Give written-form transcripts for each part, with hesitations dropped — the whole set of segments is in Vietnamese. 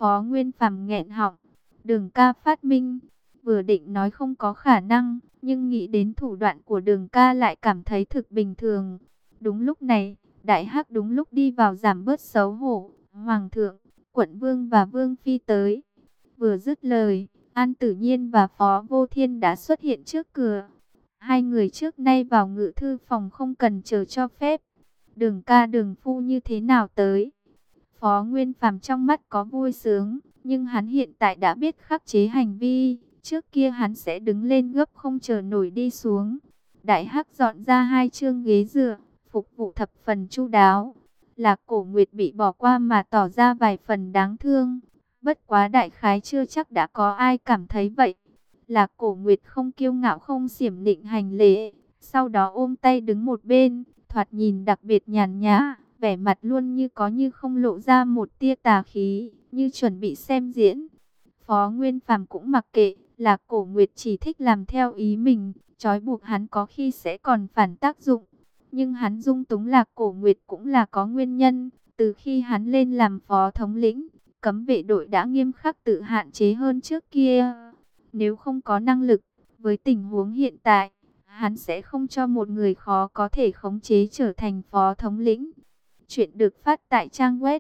Phó Nguyên Phàm nghẹn họng, Đường ca phát minh, vừa định nói không có khả năng, nhưng nghĩ đến thủ đoạn của Đường ca lại cảm thấy thực bình thường. Đúng lúc này, Đại Hắc đúng lúc đi vào giảm bớt xấu hổ, Hoàng thượng, quận vương và vương phi tới. Vừa dứt lời, An Tử Nhiên và Phó Vô Thiên đã xuất hiện trước cửa. Hai người trước nay vào ngự thư phòng không cần chờ cho phép. Đường ca Đường phu như thế nào tới? Phó Nguyên Phàm trong mắt có vui sướng, nhưng hắn hiện tại đã biết khắc chế hành vi. Trước kia hắn sẽ đứng lên gấp không chờ nổi đi xuống. Đại Hắc dọn ra hai chương ghế dựa, phục vụ thập phần chu đáo. Lạc Cổ Nguyệt bị bỏ qua mà tỏ ra vài phần đáng thương. Bất quá đại khái chưa chắc đã có ai cảm thấy vậy. Lạc Cổ Nguyệt không kiêu ngạo không xiểm nịnh hành lễ, sau đó ôm tay đứng một bên, thoạt nhìn đặc biệt nhàn nhã, vẻ mặt luôn như có như không lộ ra một tia tà khí, như chuẩn bị xem diễn. Phó Nguyên Phàm cũng mặc kệ, Lạc Cổ Nguyệt chỉ thích làm theo ý mình, trói buộc hắn có khi sẽ còn phản tác dụng. Nhưng hắn dung túng Lạc Cổ Nguyệt cũng là có nguyên nhân, từ khi hắn lên làm phó thống lĩnh, cấm vệ đội đã nghiêm khắc tự hạn chế hơn trước kia. Nếu không có năng lực, với tình huống hiện tại, hắn sẽ không cho một người khó có thể khống chế trở thành phó thống lĩnh. Chuyện được phát tại trang web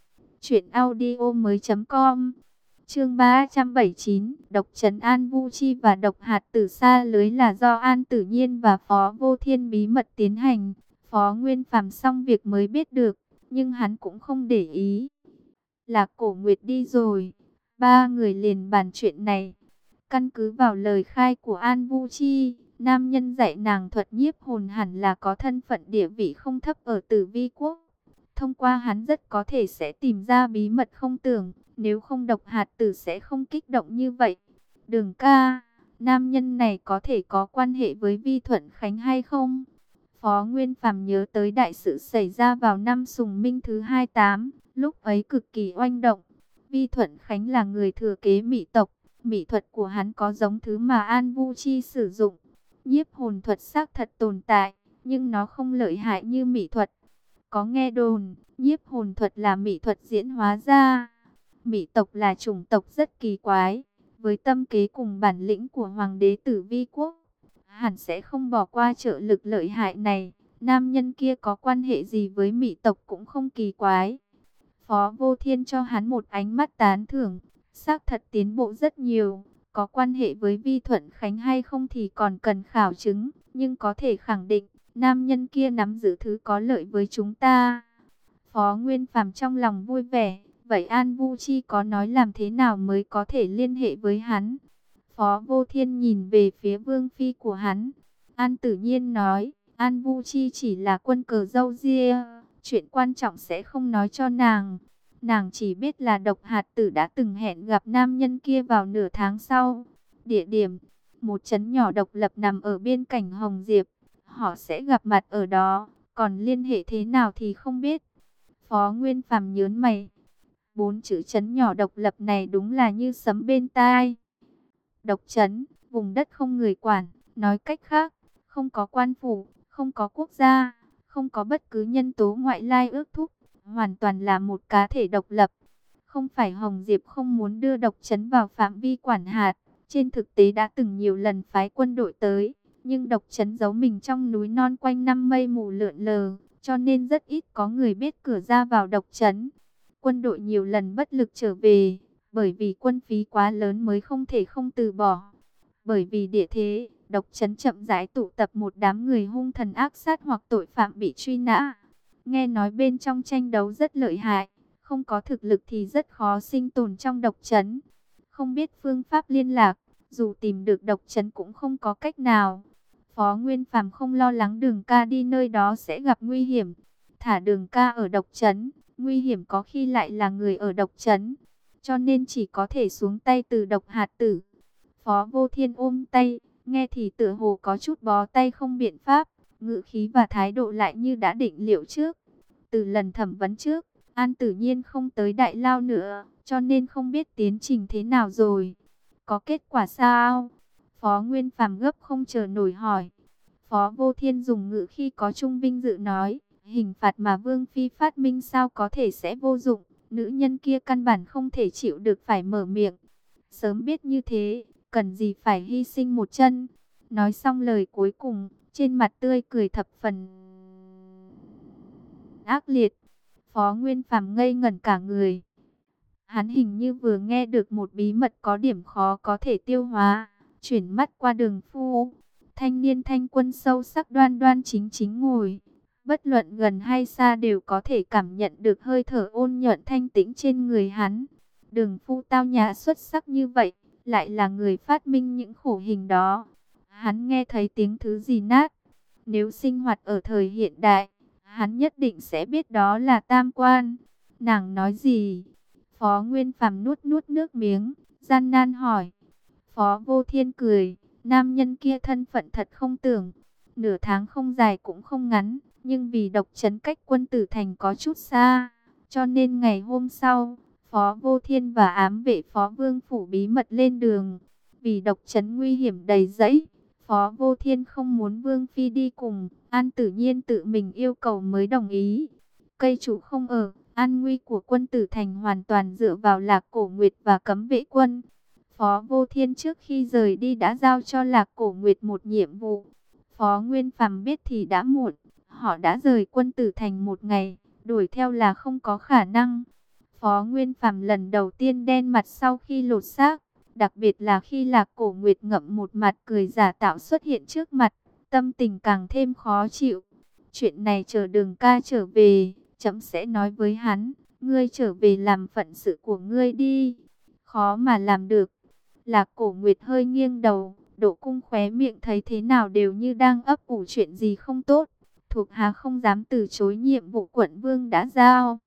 truyệnaudiomoi.com. Chương 379, độc trấn An Vu Chi và độc hạt tử sa lưới là do An Tử Nhiên và Phó Vô Thiên bí mật tiến hành. Phó Nguyên Phàm xong việc mới biết được, nhưng hắn cũng không để ý. Lạc Cổ Nguyệt đi rồi, ba người liền bàn chuyện này. Căn cứ vào lời khai của An Vu Chi, nam nhân dạy nàng thuật nhiếp hồn hẳn là có thân phận địa vị không thấp ở Tử Vi quốc. Thông qua hắn rất có thể sẽ tìm ra bí mật không tưởng, nếu không độc hạt tử sẽ không kích động như vậy. Đường ca, nam nhân này có thể có quan hệ với Vi Thuận Khánh hay không? Phó Nguyên Phàm nhớ tới đại sự xảy ra vào năm Sùng Minh thứ 28, lúc ấy cực kỳ oanh động. Vi Thuận Khánh là người thừa kế Mỹ tộc, mỹ thuật của hắn có giống thứ mà An Vu Chi sử dụng. Nhiếp hồn thuật xác thật tồn tại, nhưng nó không lợi hại như mỹ thuật. Có nghe đồn, nhiếp hồn thuật là mỹ thuật diễn hóa ra. Mỹ tộc là chủng tộc rất kỳ quái, với tâm kế cùng bản lĩnh của Hoàng đế Tử Vi quốc, hẳn sẽ không bỏ qua trợ lực lợi hại này. Nam nhân kia có quan hệ gì với Mỹ tộc cũng không kỳ quái. Phó Vô Thiên cho hắn một ánh mắt tán thưởng, xác thật tiến bộ rất nhiều. Có quan hệ với Vi Thuận Khánh hay không thì còn cần khảo chứng, nhưng có thể khẳng định, nam nhân kia nắm giữ thứ có lợi với chúng ta. Phó Nguyên Phàm trong lòng vui vẻ, vậy An Vu Chi có nói làm thế nào mới có thể liên hệ với hắn? Phó Vô Thiên nhìn về phía vương phi của hắn. An Tử Nhiên nói, An Vu Chi chỉ là quân cờ râu ria, chuyện quan trọng sẽ không nói cho nàng. Nàng chỉ biết là độc hạt tử đã từng hẹn gặp nam nhân kia vào nửa tháng sau. Địa điểm, một trấn nhỏ độc lập nằm ở bên cạnh Hồng Diệp. Họ sẽ gặp mặt ở đó, còn liên hệ thế nào thì không biết. Phó Nguyên Phàm nhớn mày. 4 chữ trấn nhỏ độc lập này đúng là như sấm bên tai. Độc trấn, vùng đất không người quản, nói cách khác, không có quan phủ, không có quốc gia, không có bất cứ nhân tố ngoại lai ước thúc, hoàn toàn là một cá thể độc lập. Không phải Hồng Diệp không muốn đưa độc trấn vào phạm vi quản hạt, trên thực tế đã từng nhiều lần phái quân đội tới, nhưng độc trấn giấu mình trong núi non quanh năm mây mù lượn lờ, cho nên rất ít có người biết cửa ra vào độc trấn. Quân đội nhiều lần bất lực trở về, bởi vì quân phí quá lớn mới không thể không từ bỏ. Bởi vì địa thế, độc trấn chậm rãi tụ tập một đám người hung thần ác sát hoặc tội phạm bị truy nã. Nghe nói bên trong tranh đấu rất lợi hại, không có thực lực thì rất khó sinh tồn trong độc trấn. Không biết phương pháp liên lạc, dù tìm được độc trấn cũng không có cách nào. Phó Nguyên Phàm không lo lắng Đường ca đi nơi đó sẽ gặp nguy hiểm. Thả Đường ca ở độc trấn, nguy hiểm có khi lại là người ở độc trấn. Cho nên chỉ có thể xuống tay từ độc hạt tử. Phó Vô Thiên ôm tay, nghe thì tựa hồ có chút bó tay không biện pháp. Ngữ khí và thái độ lại như đã định liệu trước. Từ lần thẩm vấn trước, An Tử Nhiên không tới Đại Lao nữa, cho nên không biết tiến trình thế nào rồi. Có kết quả sao? Phó Nguyên Phàm gấp không chờ nổi hỏi. Phó Vô Thiên dùng ngữ khi có trung vinh dự nói, hình phạt mà Vương Phi phát minh sao có thể sẽ vô dụng. Nữ nhân kia căn bản không thể chịu được phải mở miệng. Sớm biết như thế, cần gì phải hy sinh một chân. Nói xong lời cuối cùng, trên mặt tươi cười thập phần ác liệt. Phó Nguyên Phàm ngây ngẩn cả người. Hắn hình như vừa nghe được một bí mật có điểm khó có thể tiêu hóa. Chuyển mắt qua Đường Phu. Thanh niên thanh quân sâu sắc đoan đoan chính chính ngồi. Bất luận gần hay xa đều có thể cảm nhận được hơi thở ôn nhuận thanh tĩnh trên người hắn. Đường Phu tao nhã xuất sắc như vậy, lại là người phát minh những khổ hình đó. Hắn nghe thấy tiếng thứ gì nát. Nếu sinh hoạt ở thời hiện đại, hắn nhất định sẽ biết đó là tam quan. Nàng nói gì? Phó Nguyên Phàm nuốt nuốt nước miếng, gian nan hỏi. Phó Vô Thiên cười, nam nhân kia thân phận thật không tưởng. Nửa tháng không dài cũng không ngắn, nhưng vì Độc Trấn cách Quân Tử Thành có chút xa, cho nên ngày hôm sau, Phó Vô Thiên và ám vệ Phó Vương Phủ bí mật lên đường. Vì Độc Trấn nguy hiểm đầy rẫy, Phó Vô Thiên không muốn Vương Phi đi cùng, An Tử Nhiên tự mình yêu cầu mới đồng ý. Cây chủ không ở, an nguy của Quân Tử Thành hoàn toàn dựa vào Lạc Cổ Nguyệt và Cấm Vệ Quân. Phó Vô Thiên trước khi rời đi đã giao cho Lạc Cổ Nguyệt một nhiệm vụ. Phó Nguyên Phàm biết thì đã muộn, họ đã rời Quân Tử Thành một ngày, đuổi theo là không có khả năng. Phó Nguyên Phàm lần đầu tiên đen mặt sau khi lột xác, đặc biệt là khi Lạc Cổ Nguyệt ngậm một mặt cười giả tạo xuất hiện trước mặt, tâm tình càng thêm khó chịu. Chuyện này chờ Đường ca trở về, chấm sẽ nói với hắn, ngươi trở về làm phận sự của ngươi đi. Khó mà làm được. Lạc Cổ Nguyệt hơi nghiêng đầu, Độ Cung khóe miệng thấy thế nào đều như đang ấp ủ chuyện gì không tốt. Thuộc hạ không dám từ chối nhiệm vụ quận vương đã giao.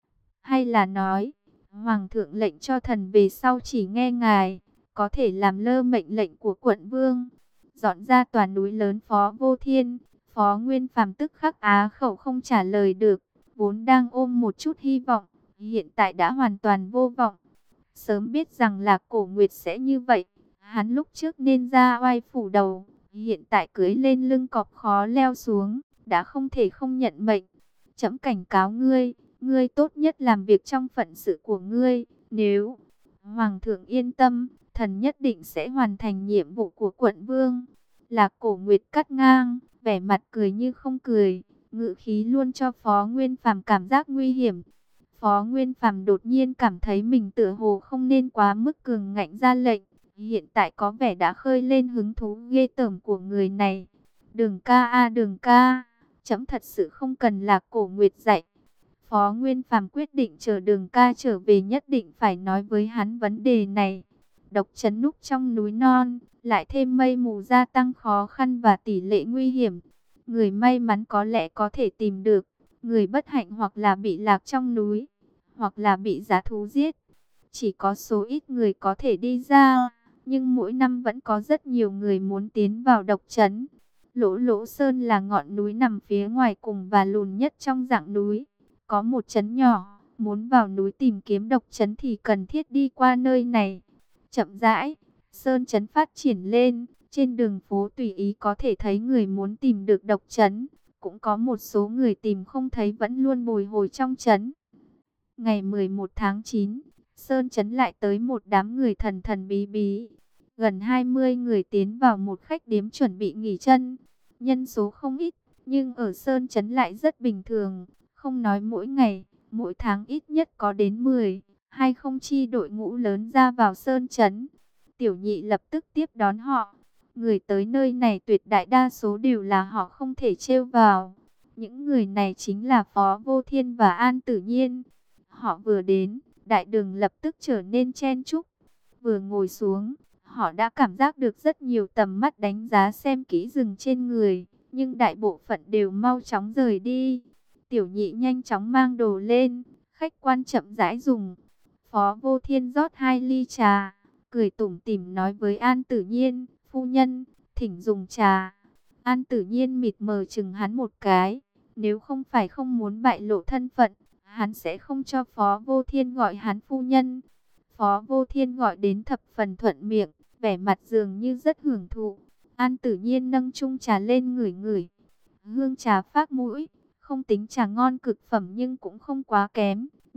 Hay là nói, Hoàng thượng lệnh cho thần về sau chỉ nghe ngài, có thể làm lơ mệnh lệnh của quận vương. Dọn ra tòa núi lớn Phó Vô Thiên, Phó Nguyên Phàm tức khắc á khẩu không trả lời được, vốn đang ôm một chút hy vọng, hiện tại đã hoàn toàn vô vọng. Sớm biết rằng Lạc Cổ Nguyệt sẽ như vậy, hắn lúc trước nên ra oai phủ đầu, hiện tại cưới lên lưng cọp khó leo xuống, đã không thể không nhận mệnh. Trẫm cảnh cáo ngươi, ngươi tốt nhất làm việc trong phận sự của ngươi, nếu Hoàng thượng yên tâm, thần nhất định sẽ hoàn thành nhiệm vụ của quận vương. Lạc Cổ Nguyệt cắt ngang, vẻ mặt cười như không cười, ngữ khí luôn cho Phó Nguyên Phàm cảm giác nguy hiểm. Phó Nguyên Phàm đột nhiên cảm thấy mình tựa hồ không nên quá mức cường ngạnh ra lệnh, hiện tại có vẻ đã khơi lên hứng thú ghê tởm của người này. Đường ca a Đường ca, chấm thật sự không cần Lạc Cổ Nguyệt dạy. Phó Nguyên Phàm quyết định chờ Đường ca trở về nhất định phải nói với hắn vấn đề này. Độc Trấn núp trong núi non, lại thêm mây mù gia tăng khó khăn và tỷ lệ nguy hiểm. Người may mắn có lẽ có thể tìm được, người bất hạnh hoặc là bị lạc trong núi, hoặc là bị dã thú giết. Chỉ có số ít người có thể đi ra, nhưng mỗi năm vẫn có rất nhiều người muốn tiến vào Độc Trấn. Lỗ Lỗ Sơn là ngọn núi nằm phía ngoài cùng và lùn nhất trong dạng núi. Có một trấn nhỏ, muốn vào núi tìm kiếm Độc Trấn thì cần thiết đi qua nơi này. Chậm rãi, Sơn Trấn phát triển lên, trên đường phố tùy ý có thể thấy người muốn tìm được Độc Trấn. Cũng có một số người tìm không thấy vẫn luôn bồi hồi trong trấn. Ngày 11 tháng 9, Sơn Trấn lại tới một đám người thần thần bí bí. Gần 20 người tiến vào một khách điếm chuẩn bị nghỉ chân. Nhân số không ít, nhưng ở Sơn Trấn lại rất bình thường. Không nói mỗi ngày, mỗi tháng ít nhất có đến 10, hay không chi đội ngũ lớn ra vào Sơn Trấn. Tiểu Nhị lập tức tiếp đón họ. Người tới nơi này tuyệt đại đa số đều là họ không thể trêu vào. Những người này chính là Phó Vô Thiên và An Tử Nhiên. Họ vừa đến, đại đường lập tức trở nên chen chúc. Vừa ngồi xuống, họ đã cảm giác được rất nhiều tầm mắt đánh giá xem kỹ rừng trên người, nhưng đại bộ phận đều mau chóng rời đi. Tiểu Nhị nhanh chóng mang đồ lên, khách quan chậm rãi dùng. Phó Vô Thiên rót 2 ly trà, cười tủm tỉm nói với An Tử Nhiên, phu nhân, thỉnh dùng trà. An Tử Nhiên mịt mờ chừng hắn một cái, nếu không phải không muốn bại lộ thân phận, hắn sẽ không cho Phó Vô Thiên gọi hắn phu nhân. Phó Vô Thiên gọi đến thập phần thuận miệng, vẻ mặt dường như rất hưởng thụ. An Tử Nhiên nâng chung trà lên ngửi ngửi. Hương trà phác mũi, không tính trà ngon cực phẩm nhưng cũng không quá kém,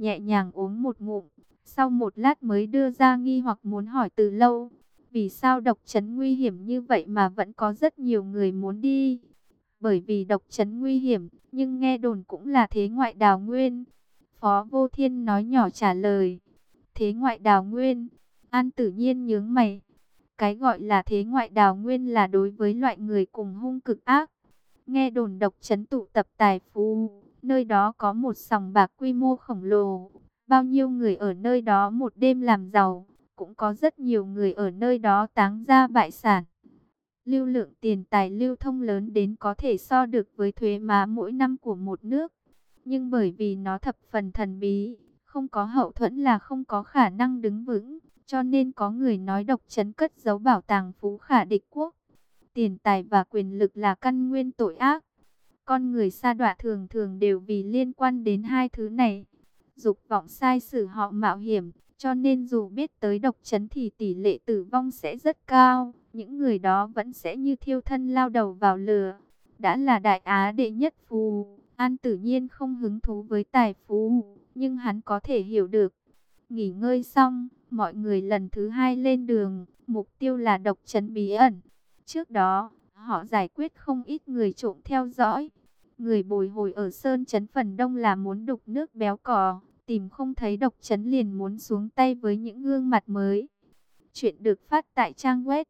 nhẹ nhàng uống một ngụm, sau một lát mới đưa ra nghi hoặc muốn hỏi từ lâu. Vì sao độc trấn nguy hiểm như vậy mà vẫn có rất nhiều người muốn đi? Bởi vì độc trấn nguy hiểm, nhưng nghe đồn cũng là thế ngoại đào nguyên. Phó Vô Thiên nói nhỏ trả lời. Thế ngoại đào nguyên? An Tử Nhiên nhướng mày. Cái gọi là thế ngoại đào nguyên là đối với loại người cùng hung cực ác. Nghe đồn độc trấn tụ tập tài phú, nơi đó có một sòng bạc quy mô khổng lồ. Bao nhiêu người ở nơi đó một đêm làm giàu, cũng có rất nhiều người ở nơi đó táng ra bại sản. Lưu lượng tiền tài lưu thông lớn đến có thể so được với thuế má mỗi năm của một nước. Nhưng bởi vì nó thập phần thần bí, không có hậu thuẫn là không có khả năng đứng vững. Cho nên có người nói độc trấn cất giấu bảo tàng phú khả địch quốc. Tiền tài và quyền lực là căn nguyên tội ác. Con người sa đọa thường thường đều vì liên quan đến hai thứ này. Dục vọng sai sử họ mạo hiểm, cho nên dù biết tới độc trấn thì tỷ lệ tử vong sẽ rất cao. Những người đó vẫn sẽ như thiêu thân lao đầu vào lửa. Đã là đại á đệ nhất phú, An Tử Nhiên không hứng thú với tài phú, nhưng hắn có thể hiểu được. Nghỉ ngơi xong, mọi người lần thứ hai lên đường, mục tiêu là độc trấn bí ẩn. Trước đó, họ giải quyết không ít người trộm theo dõi. Người bồi hồi ở Sơn Trấn phần đông là muốn đục nước béo cò, tìm không thấy độc trấn liền muốn xuống tay với những gương mặt mới. Chuyện được phát tại trang web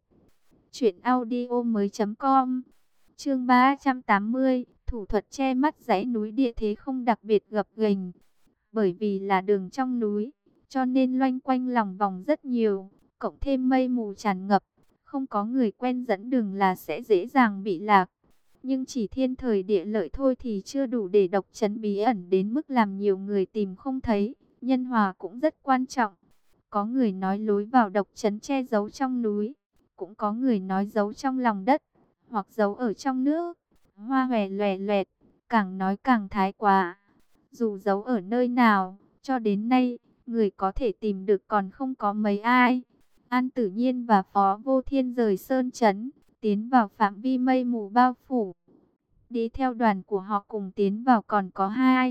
truyệnaudiomoi.com. Chương 380, thủ thuật che mắt dãy núi địa thế không đặc biệt gập ghềnh. Bởi vì là đường trong núi, cho nên loanh quanh lòng vòng rất nhiều, cộng thêm mây mù tràn ngập, không có người quen dẫn đường là sẽ dễ dàng bị lạc. Nhưng chỉ thiên thời địa lợi thôi thì chưa đủ để độc trấn bí ẩn đến mức làm nhiều người tìm không thấy. Nhân hòa cũng rất quan trọng. Có người nói lối vào độc trấn che giấu trong núi, cũng có người nói giấu trong lòng đất, hoặc giấu ở trong nước. Hoa hòe loè loẹt, càng nói càng thái quá. Dù giấu ở nơi nào, cho đến nay, người có thể tìm được còn không có mấy ai. An Tử Nhiên và Phó Vô Thiên rời Sơn Trấn, tiến vào phạm vi mây mù bao phủ. Đi theo đoàn của họ cùng tiến vào còn có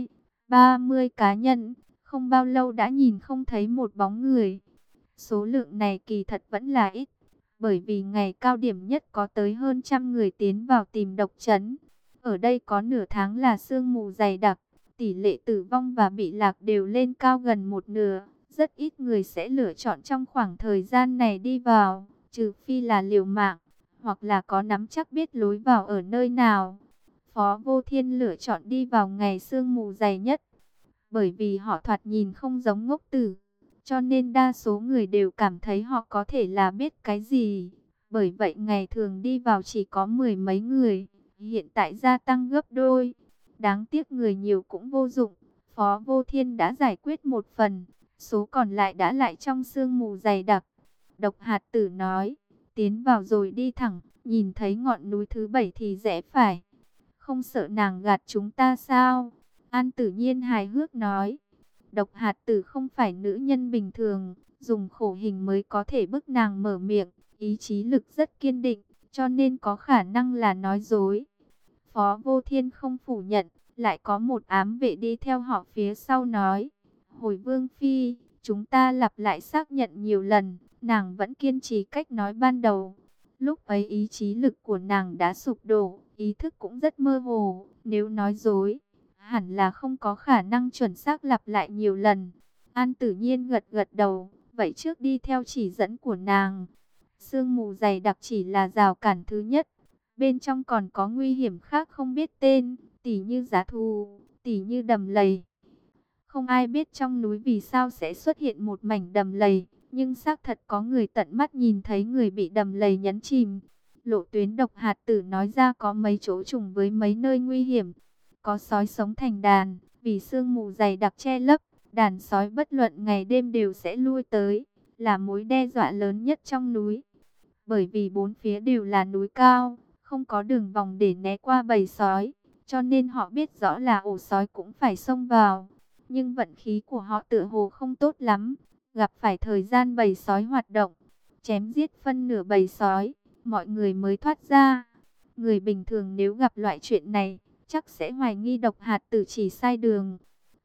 30 cá nhân, không bao lâu đã nhìn không thấy một bóng người. Số lượng này kỳ thật vẫn là ít, bởi vì ngày cao điểm nhất có tới hơn 100 người tiến vào tìm độc trấn. Ở đây có nửa tháng là sương mù dày đặc, tỷ lệ tử vong và bị lạc đều lên cao gần một nửa. Rất ít người sẽ lựa chọn trong khoảng thời gian này đi vào, trừ phi là liều mạng, hoặc là có nắm chắc biết lối vào ở nơi nào. Phó Vô Thiên lựa chọn đi vào ngày sương mù dày nhất, bởi vì họ thoạt nhìn không giống ngốc tử, cho nên đa số người đều cảm thấy họ có thể là biết cái gì. Bởi vậy ngày thường đi vào chỉ có mười mấy người, hiện tại gia tăng gấp đôi. Đáng tiếc người nhiều cũng vô dụng, Phó Vô Thiên đã giải quyết một phần, số còn lại đã lại trong sương mù dày đặc. Độc Hạt Tử nói, tiến vào rồi đi thẳng, nhìn thấy ngọn núi thứ 7 thì rẽ phải. Không sợ nàng gạt chúng ta sao? An Tử Nhiên hài hước nói. Độc Hạt Tử không phải nữ nhân bình thường, dùng khổ hình mới có thể bức nàng mở miệng, ý chí lực rất kiên định, cho nên có khả năng là nói dối. Phó Vô Thiên không phủ nhận, lại có một ám vệ đi theo họ phía sau nói. Hồi Vương Phi, chúng ta lặp lại xác nhận nhiều lần, nàng vẫn kiên trì cách nói ban đầu. Lúc ấy ý chí lực của nàng đã sụp đổ, ý thức cũng rất mơ hồ, nếu nói dối, hẳn là không có khả năng chuẩn xác lặp lại nhiều lần. An Tử Nhiên gật gật đầu, vậy trước đi theo chỉ dẫn của nàng. Sương mù dày đặc chỉ là rào cản thứ nhất, bên trong còn có nguy hiểm khác không biết tên, tỉ như giá thú, tỉ như đầm lầy. Không ai biết trong núi vì sao sẽ xuất hiện một mảnh đầm lầy, nhưng xác thật có người tận mắt nhìn thấy người bị đầm lầy nhấn chìm. Lộ tuyến Độc Hạt Tử nói ra có mấy chỗ trùng với mấy nơi nguy hiểm. Có sói sống thành đàn, vì sương mù dày đặc che lấp, đàn sói bất luận ngày đêm đều sẽ lui tới, là mối đe dọa lớn nhất trong núi. Bởi vì bốn phía đều là núi cao, không có đường vòng để né qua bầy sói, cho nên họ biết rõ là ổ sói cũng phải xông vào. Nhưng vận khí của họ tựa hồ không tốt lắm, gặp phải thời gian bầy sói hoạt động, chém giết phân nửa bầy sói, mọi người mới thoát ra. Người bình thường nếu gặp loại chuyện này, chắc sẽ hoài nghi Độc Hạt Tử chỉ sai đường.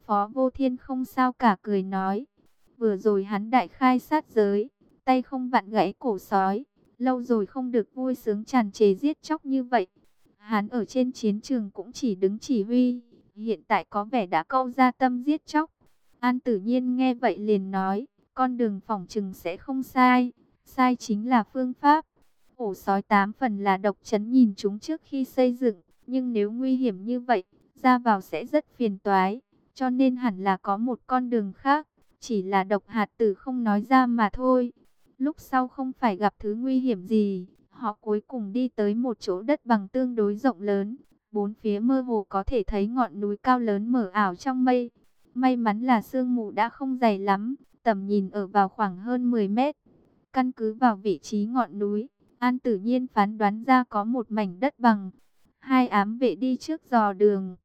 Phó Vô Thiên không sao cả, cười nói. Vừa rồi hắn đại khai sát giới, tay không vặn gãy cổ sói. Lâu rồi không được vui sướng tràn trề giết chóc như vậy. Hắn ở trên chiến trường cũng chỉ đứng chỉ huy, hiện tại có vẻ đã câu ra tâm giết chóc. An Tử Nhiên nghe vậy liền nói, con đường phỏng chừng sẽ không sai, sai chính là phương pháp. Ổ sói 8 phần là độc trấn nhìn chúng trước khi xây dựng, nhưng nếu nguy hiểm như vậy, ra vào sẽ rất phiền toái, cho nên hẳn là có một con đường khác, chỉ là Độc Hạt Tử không nói ra mà thôi. Lúc sau không phải gặp thứ nguy hiểm gì, họ cuối cùng đi tới một chỗ đất bằng tương đối rộng lớn, bốn phía mơ hồ có thể thấy ngọn núi cao lớn mờ ảo trong mây. May mắn là sương mù đã không dày lắm, tầm nhìn ở vào khoảng hơn 10 mét. Căn cứ vào vị trí ngọn núi, An Tử Nhiên phán đoán ra có một mảnh đất bằng. Hai ám vệ đi trước dò đường.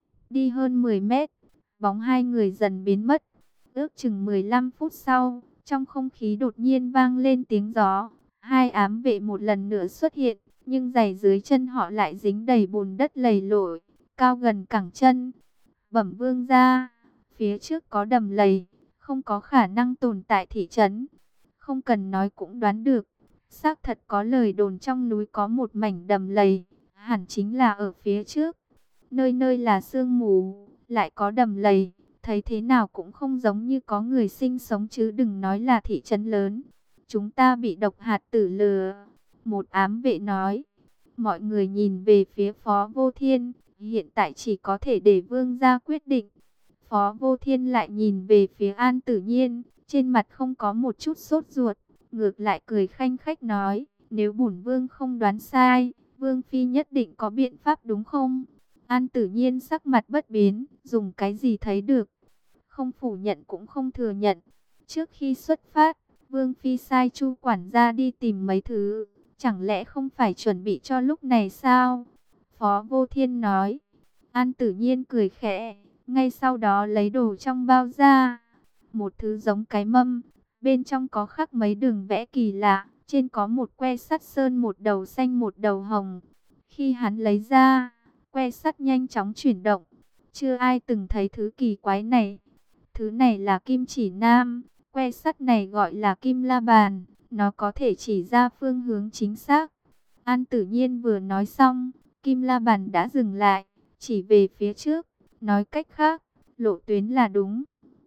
Đi hơn 10 mét, bóng hai người dần biến mất. Ước chừng 15 phút sau, trong không khí đột nhiên vang lên tiếng gió. Hai ám vệ một lần nữa xuất hiện, nhưng giày dưới chân họ lại dính đầy bùn đất lầy lội, cao gần cẳng chân. Bẩm vương gia, phía trước có đầm lầy, không có khả năng tồn tại thị trấn. Không cần nói cũng đoán được, xác thật có lời đồn trong núi có một mảnh đầm lầy, hẳn chính là ở phía trước. Nơi nơi là sương mù, lại có đầm lầy, thấy thế nào cũng không giống như có người sinh sống chứ đừng nói là thị trấn lớn. Chúng ta bị Độc Hạt Tử lừa, một ám vệ nói. Mọi người nhìn về phía Phó Vô Thiên, hiện tại chỉ có thể để vương gia quyết định. Phó Vô Thiên lại nhìn về phía An Tử Nhiên, trên mặt không có một chút sốt ruột, ngược lại cười khanh khách nói, nếu bổn vương không đoán sai, vương phi nhất định có biện pháp đúng không? An Tử Nhiên sắc mặt bất biến, dùng cái gì thấy được? Không phủ nhận cũng không thừa nhận. Trước khi xuất phát, vương phi sai Chu quản gia đi tìm mấy thứ, chẳng lẽ không phải chuẩn bị cho lúc này sao? Phó Vô Thiên nói. An Tử Nhiên cười khẽ, ngay sau đó lấy đồ trong bao ra. Một thứ giống cái mâm, bên trong có khắc mấy đường vẽ kỳ lạ, trên có một que sắt sơn một đầu xanh một đầu hồng. Khi hắn lấy ra, que sắt nhanh chóng chuyển động. Chưa ai từng thấy thứ kỳ quái này. Thứ này là kim chỉ nam, que sắt này gọi là kim la bàn, nó có thể chỉ ra phương hướng chính xác. An Tử Nhiên vừa nói xong, kim la bàn đã dừng lại, chỉ về phía trước, nói cách khác, lộ tuyến là đúng.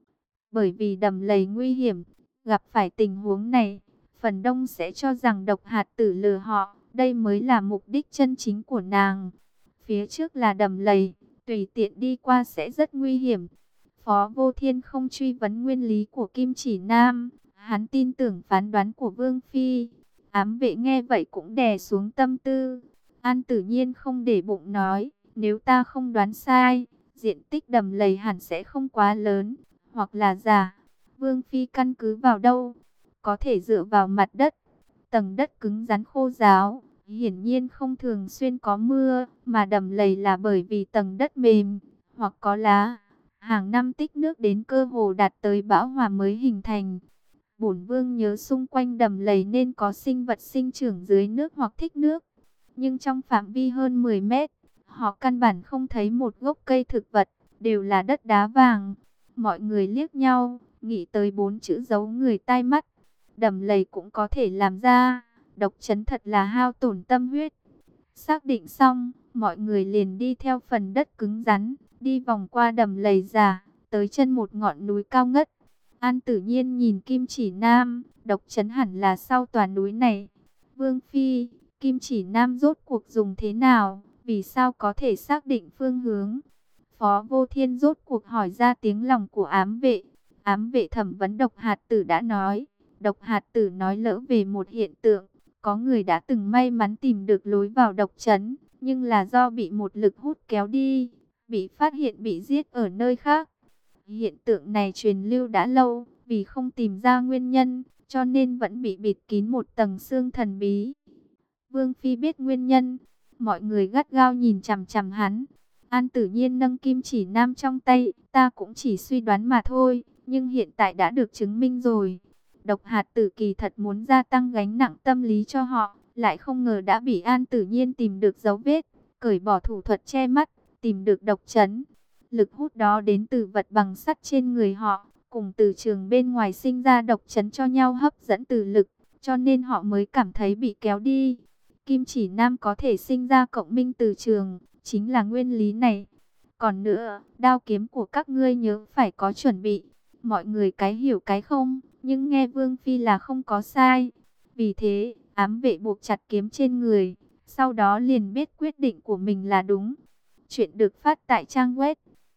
Bởi vì đầm lầy nguy hiểm, gặp phải tình huống này, phần đông sẽ cho rằng Độc Hạt Tử lừa họ, đây mới là mục đích chân chính của nàng. Phía trước là đầm lầy, tùy tiện đi qua sẽ rất nguy hiểm. Phó Vô Thiên không truy vấn nguyên lý của Kim Chỉ Nam, hắn tin tưởng phán đoán của Vương Phi. Ám vệ nghe vậy cũng đè xuống tâm tư. An Tử Nhiên không để bụng nói, nếu ta không đoán sai, diện tích đầm lầy hẳn sẽ không quá lớn, hoặc là giả. Vương Phi căn cứ vào đâu? Có thể dựa vào mặt đất. Tầng đất cứng rắn khô ráo, hiển nhiên không thường xuyên có mưa, mà đầm lầy là bởi vì tầng đất mềm, hoặc có lá. Hàng năm tích nước đến cơ hồ đạt tới bão hòa mới hình thành. Bổn vương nhớ xung quanh đầm lầy nên có sinh vật sinh trưởng dưới nước hoặc thích nước. Nhưng trong phạm vi hơn 10 mét, họ căn bản không thấy một gốc cây thực vật, đều là đất đá vàng. Mọi người liếc nhau, nghĩ tới 4 chữ giấu người tai mắt. Đầm lầy cũng có thể làm ra, Độc Trấn thật là hao tổn tâm huyết. Xác định xong, mọi người liền đi theo phần đất cứng rắn, đi vòng qua đầm lầy giả, tới chân một ngọn núi cao ngất. An Tử Nhiên nhìn Kim Chỉ Nam, Độc Trấn hẳn là sau tòa núi này. Vương Phi, Kim Chỉ Nam rốt cuộc dùng thế nào, vì sao có thể xác định phương hướng? Phó Vô Thiên rốt cuộc hỏi ra tiếng lòng của ám vệ. Ám vệ thẩm vấn Độc Hạt Tử đã nói. Độc Hạt Tử nói lỡ về một hiện tượng. Có người đã từng may mắn tìm được lối vào Độc Trấn, nhưng là do bị một lực hút kéo đi, bị phát hiện bị giết ở nơi khác. Hiện tượng này truyền lưu đã lâu, vì không tìm ra nguyên nhân, cho nên vẫn bị bịt kín một tầng sương thần bí. Vương Phi biết nguyên nhân, mọi người gắt gao nhìn chằm chằm hắn. An Tử Nhiên nâng Kim Chỉ Nam trong tay, ta cũng chỉ suy đoán mà thôi, nhưng hiện tại đã được chứng minh rồi. Độc Hạt Tử kỳ thật muốn gia tăng gánh nặng tâm lý cho họ, lại không ngờ đã bị An Tử Nhiên tìm được dấu vết, cởi bỏ thủ thuật che mắt, tìm được Độc Trấn. Lực hút đó đến từ vật bằng sắt trên người họ, cùng từ trường bên ngoài sinh ra độc chấn cho nhau hấp dẫn từ lực, cho nên họ mới cảm thấy bị kéo đi. Kim chỉ nam có thể sinh ra cộng minh từ trường, chính là nguyên lý này. Còn nữa, đao kiếm của các ngươi nhớ phải có chuẩn bị. Mọi người cái hiểu cái không, nhưng nghe Vương Phi là không có sai. Vì thế, ám vệ buộc chặt kiếm trên người, sau đó liền biết quyết định của mình là đúng. Chuyện được phát tại trang web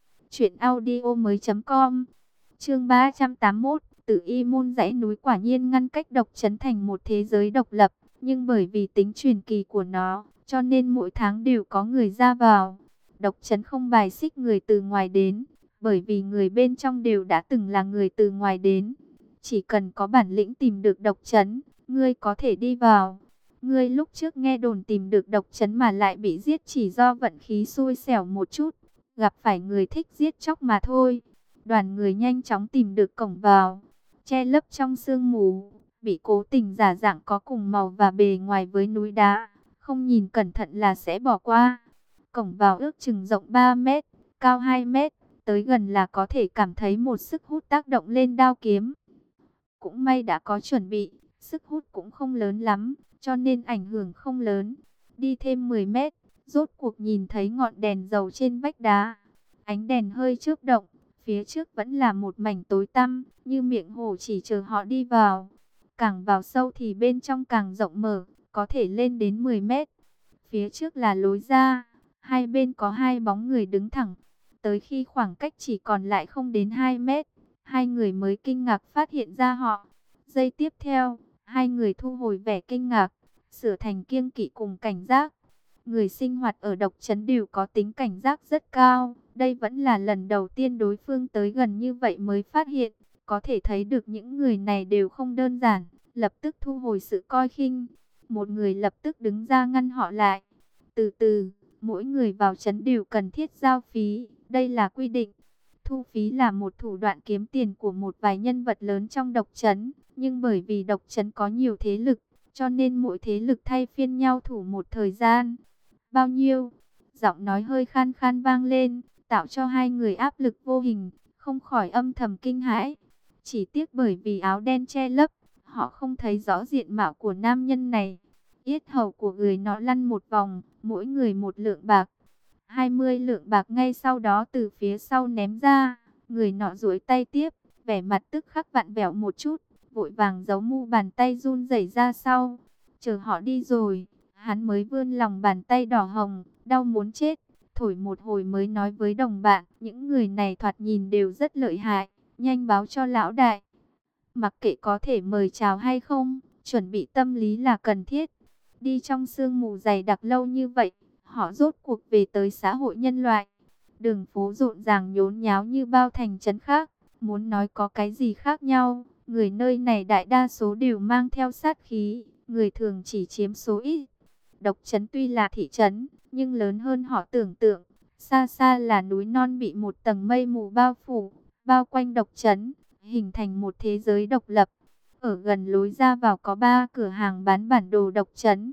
truyệnaudiomoi.com. Chương 381, Tử Y môn dãy núi quả nhiên ngăn cách độc trấn thành một thế giới độc lập, nhưng bởi vì tính truyền kỳ của nó, cho nên mỗi tháng đều có người ra vào. Độc trấn không bài xích người từ ngoài đến, bởi vì người bên trong đều đã từng là người từ ngoài đến. Chỉ cần có bản lĩnh tìm được độc trấn, ngươi có thể đi vào. Ngươi lúc trước nghe đồn tìm được độc trấn mà lại bị giết chỉ do vận khí xui xẻo một chút, gặp phải người thích giết chóc mà thôi. Đoàn người nhanh chóng tìm được cổng vào, che lấp trong sương mù, bị cố tình giả dạng có cùng màu và bề ngoài với núi đá, không nhìn cẩn thận là sẽ bỏ qua. Cổng vào ước chừng rộng 3 mét, cao 2 mét, tới gần là có thể cảm thấy một sức hút tác động lên đao kiếm. Cũng may đã có chuẩn bị, sức hút cũng không lớn lắm, cho nên ảnh hưởng không lớn. Đi thêm 10 mét, rốt cuộc nhìn thấy ngọn đèn dầu trên vách đá. Ánh đèn hơi chớp động, phía trước vẫn là một mảnh tối tăm, như miệng hồ chỉ chờ họ đi vào. Càng vào sâu thì bên trong càng rộng mở, có thể lên đến 10 mét. Phía trước là lối ra, hai bên có hai bóng người đứng thẳng. Tới khi khoảng cách chỉ còn lại không đến 2 mét, hai người mới kinh ngạc phát hiện ra họ. Giây tiếp theo, hai người thu hồi vẻ kinh ngạc, sửa thành kiêng kỵ cùng cảnh giác. Người sinh hoạt ở độc trấn đều có tính cảnh giác rất cao. Đây vẫn là lần đầu tiên đối phương tới gần như vậy mới phát hiện. Có thể thấy được những người này đều không đơn giản, lập tức thu hồi sự coi khinh. Một người lập tức đứng ra ngăn họ lại. Từ từ, mỗi người vào trấn đều cần thiết giao phí, đây là quy định. Thu phí là một thủ đoạn kiếm tiền của một vài nhân vật lớn trong độc trấn, nhưng bởi vì độc trấn có nhiều thế lực, cho nên mỗi thế lực thay phiên nhau thủ một thời gian. Bao nhiêu? Giọng nói hơi khan khan vang lên, tạo cho hai người áp lực vô hình, không khỏi âm thầm kinh hãi. Chỉ tiếc bởi vì áo đen che lấp, họ không thấy rõ diện mạo của nam nhân này. Yết hầu của người nó lăn một vòng, mỗi người một lượng bạc. 20 lượng bạc ngay sau đó từ phía sau ném ra, người nọ duỗi tay tiếp, vẻ mặt tức khắc vặn vẹo một chút, vội vàng giấu mu bàn tay run rẩy ra sau. Chờ họ đi rồi, hắn mới vươn lòng bàn tay đỏ hồng, đau muốn chết, thổi một hồi mới nói với đồng bạn, những người này thoạt nhìn đều rất lợi hại, nhanh báo cho lão đại. Mặc kệ có thể mời chào hay không, chuẩn bị tâm lý là cần thiết. Đi trong sương mù dày đặc lâu như vậy, họ rốt cuộc về tới xã hội nhân loại. Đường phố rộn ràng nhốn nháo như bao thành trấn khác. Muốn nói có cái gì khác nhau, người nơi này đại đa số đều mang theo sát khí, người thường chỉ chiếm số ít. Độc trấn tuy là thị trấn, nhưng lớn hơn họ tưởng tượng. Xa xa là núi non bị một tầng mây mù bao phủ, bao quanh độc trấn, hình thành một thế giới độc lập. Ở gần lối ra vào có 3 cửa hàng bán bản đồ độc trấn.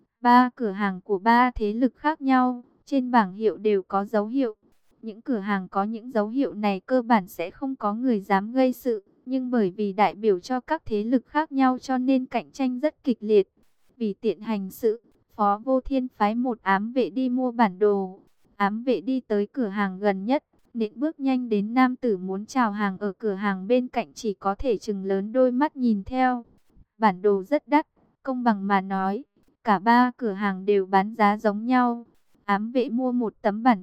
3 cửa hàng của 3 thế lực khác nhau, trên bảng hiệu đều có dấu hiệu. Những cửa hàng có những dấu hiệu này cơ bản sẽ không có người dám gây sự, nhưng bởi vì đại biểu cho các thế lực khác nhau cho nên cạnh tranh rất kịch liệt. Vì tiện hành sự, Phó Vô Thiên phái một ám vệ đi mua bản đồ. Ám vệ đi tới cửa hàng gần nhất, nện bước nhanh đến nam tử muốn chào hàng ở cửa hàng bên cạnh chỉ có thể chừng lớn đôi mắt nhìn theo. Bản đồ rất đắt, công bằng mà nói, cả 3 cửa hàng đều bán giá giống nhau. Ám vệ mua một tấm bản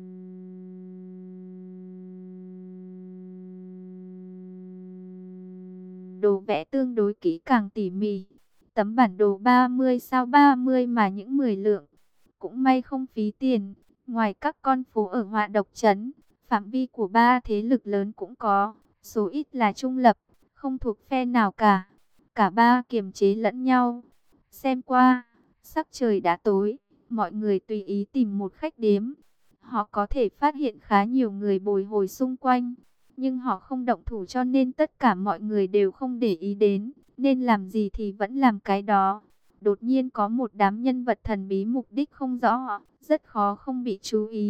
đồ vẽ tương đối kỹ càng tỉ mỉ. Tấm bản đồ 30 sao 30 mà những 10 lượng. Cũng may không phí tiền. Ngoài các con phố ở Họa Độc Trấn, phạm vi của 3 thế lực lớn cũng có. Số ít là trung lập, không thuộc phe nào cả. Cả 3 kiềm chế lẫn nhau. Xem qua, sắc trời đã tối. Mọi người tùy ý tìm một khách điếm. Họ có thể phát hiện khá nhiều người bồi hồi xung quanh. Nhưng họ không động thủ cho nên tất cả mọi người đều không để ý đến. Nên làm gì thì vẫn làm cái đó. Đột nhiên có một đám nhân vật thần bí mục đích không rõ, rất khó không bị chú ý.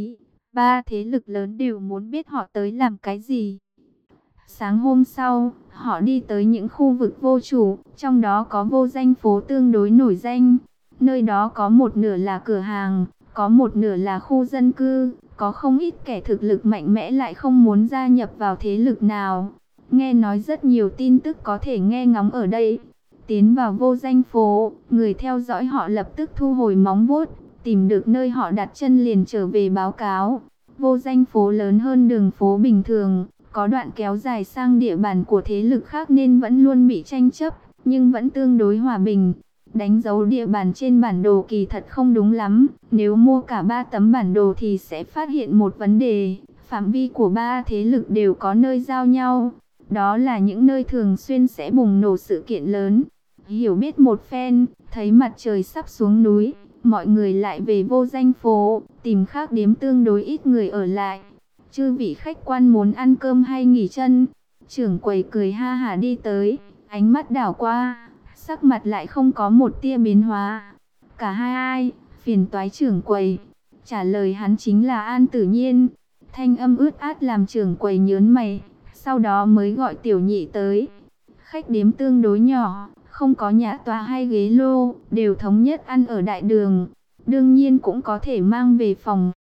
Ba thế lực lớn đều muốn biết họ tới làm cái gì. Sáng hôm sau, họ đi tới những khu vực vô chủ, trong đó có vô danh phố tương đối nổi danh. Nơi đó có một nửa là cửa hàng, có một nửa là khu dân cư, có không ít kẻ thực lực mạnh mẽ lại không muốn gia nhập vào thế lực nào. Nghe nói rất nhiều tin tức có thể nghe ngóng ở đây. Tiến vào vô danh phố, người theo dõi họ lập tức thu hồi móng vuốt, tìm được nơi họ đặt chân liền trở về báo cáo. Vô danh phố lớn hơn đường phố bình thường, có đoạn kéo dài sang địa bàn của thế lực khác nên vẫn luôn bị tranh chấp, nhưng vẫn tương đối hòa bình. Đánh dấu địa bàn trên bản đồ kỳ thật không đúng lắm, nếu mua cả 3 tấm bản đồ thì sẽ phát hiện một vấn đề, phạm vi của 3 thế lực đều có nơi giao nhau. Đó là những nơi thường xuyên sẽ bùng nổ sự kiện lớn. Hiểu biết một phen, thấy mặt trời sắp xuống núi, mọi người lại về vô danh phố, tìm khác điếm tương đối ít người ở lại. Chư vị khách quan muốn ăn cơm hay nghỉ chân? Trưởng quầy cười ha hả đi tới, ánh mắt đảo qua, sắc mặt lại không có một tia biến hóa. Cả hai ai? Phiền toái trưởng quầy. Trả lời hắn chính là An Tử Nhiên. Thanh âm ướt át làm trưởng quầy nhớn mày, sau đó mới gọi tiểu nhị tới. Khách điếm tương đối nhỏ, không có nhã tọa hay ghế lô, đều thống nhất ăn ở đại đường. Đương nhiên cũng có thể mang về phòng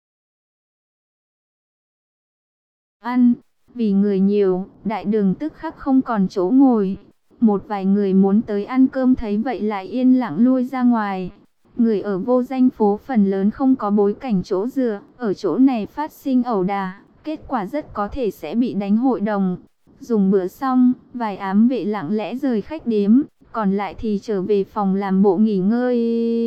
ăn. Vì người nhiều, đại đường tức khắc không còn chỗ ngồi. Một vài người muốn tới ăn cơm thấy vậy lại yên lặng lui ra ngoài. Người ở vô danh phố phần lớn không có bối cảnh chỗ dựa, ở chỗ này phát sinh ẩu đả, kết quả rất có thể sẽ bị đánh hội đồng. Dùng bữa xong, vài ám vệ lặng lẽ rời khách điếm, còn lại thì trở về phòng làm bộ nghỉ ngơi.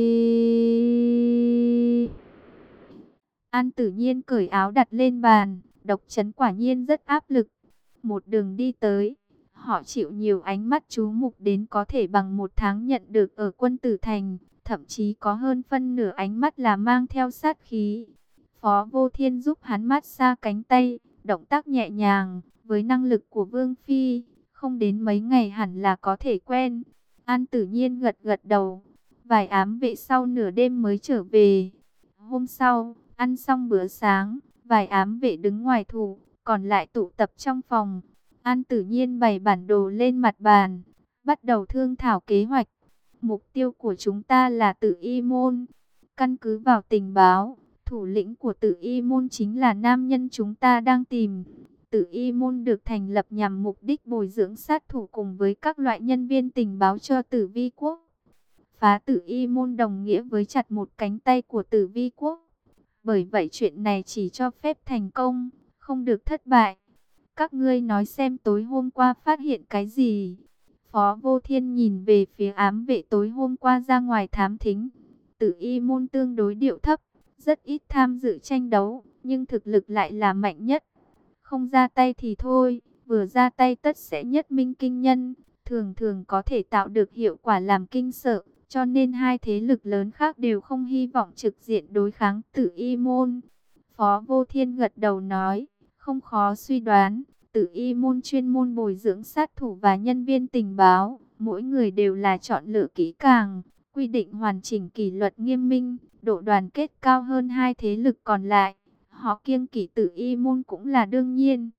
An Tử Nhiên cởi áo đặt lên bàn, độc trấn quả nhiên rất áp lực. Một đường đi tới, họ chịu nhiều ánh mắt chú mục đến có thể bằng 1 tháng nhận được ở Quân Tử Thành, thậm chí có hơn phân nửa ánh mắt là mang theo sát khí. Phó Vô Thiên giúp hắn mát xa cánh tay, động tác nhẹ nhàng, với năng lực của Vương Phi, không đến mấy ngày hẳn là có thể quen. An Tử Nhiên gật gật đầu, vài ám vệ sau nửa đêm mới trở về. Hôm sau, ăn xong bữa sáng, vài ám vệ đứng ngoài thủ, còn lại tụ tập trong phòng. An Tử Nhiên bày bản đồ lên mặt bàn, bắt đầu thương thảo kế hoạch. Mục tiêu của chúng ta là Tử Y Môn. Căn cứ vào tình báo, thủ lĩnh của Tử Y Môn chính là nam nhân chúng ta đang tìm. Tử Y Môn được thành lập nhằm mục đích bồi dưỡng sát thủ cùng với các loại nhân viên tình báo cho Tử Vi Quốc. Phá Tử Y Môn đồng nghĩa với chặt một cánh tay của Tử Vi Quốc. Bởi vậy chuyện này chỉ cho phép thành công, không được thất bại. Các ngươi nói xem tối hôm qua phát hiện cái gì? Phó Vô Thiên nhìn về phía ám vệ tối hôm qua ra ngoài thám thính. Tử Y Môn tương đối điệu thấp, rất ít tham dự tranh đấu, nhưng thực lực lại là mạnh nhất. Không ra tay thì thôi, vừa ra tay tất sẽ nhất minh kinh nhân, thường thường có thể tạo được hiệu quả làm kinh sợ. Cho nên hai thế lực lớn khác đều không hy vọng trực diện đối kháng Tử Y Môn. Phó Vô Thiên gật đầu nói, không khó suy đoán, Tử Y Môn chuyên môn bồi dưỡng sát thủ và nhân viên tình báo, mỗi người đều là chọn lựa kỹ càng, quy định hoàn chỉnh kỷ luật nghiêm minh, độ đoàn kết cao hơn hai thế lực còn lại. Họ kiêng kỵ Tử Y Môn cũng là đương nhiên.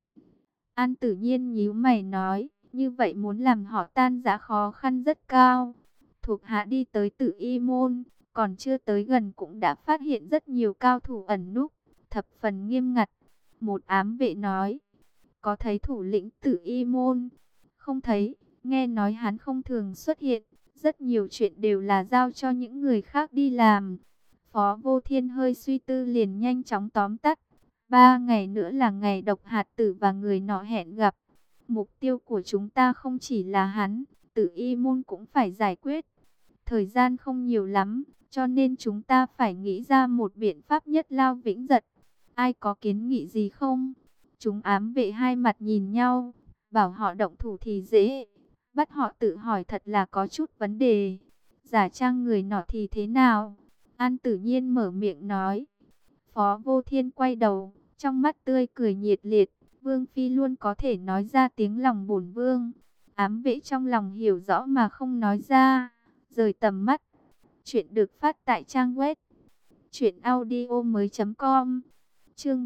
An Tử Nhiên nhíu mày nói, như vậy muốn làm họ tan rã khó khăn rất cao. Thuộc hạ đi tới Tử Y Môn, còn chưa tới gần cũng đã phát hiện rất nhiều cao thủ ẩn núp, thập phần nghiêm ngặt. Một ám vệ nói, có thấy thủ lĩnh Tử Y Môn? Không thấy, nghe nói hắn không thường xuất hiện, rất nhiều chuyện đều là giao cho những người khác đi làm. Phó Vô Thiên hơi suy tư liền nhanh chóng tóm tắt. 3 ngày nữa là ngày Độc Hạt Tử và người nọ hẹn gặp. Mục tiêu của chúng ta không chỉ là hắn, Tử Y Môn cũng phải giải quyết. Thời gian không nhiều lắm, cho nên chúng ta phải nghĩ ra một biện pháp nhất lao vĩnh giật. Ai có kiến nghị gì không? Chúng ám vệ hai mặt nhìn nhau, bảo họ động thủ thì dễ, bắt họ tự hỏi thật là có chút vấn đề. Giả trang người nọ thì thế nào? An Tử Nhiên mở miệng nói. Phó Vô Thiên quay đầu, trong mắt tươi cười nhiệt liệt. Vương Phi luôn có thể nói ra tiếng lòng bổn vương. Ám vệ trong lòng hiểu rõ mà không nói ra, rời tầm mắt. Chuyện được phát tại trang web truyệnaudiomoi.com. Chương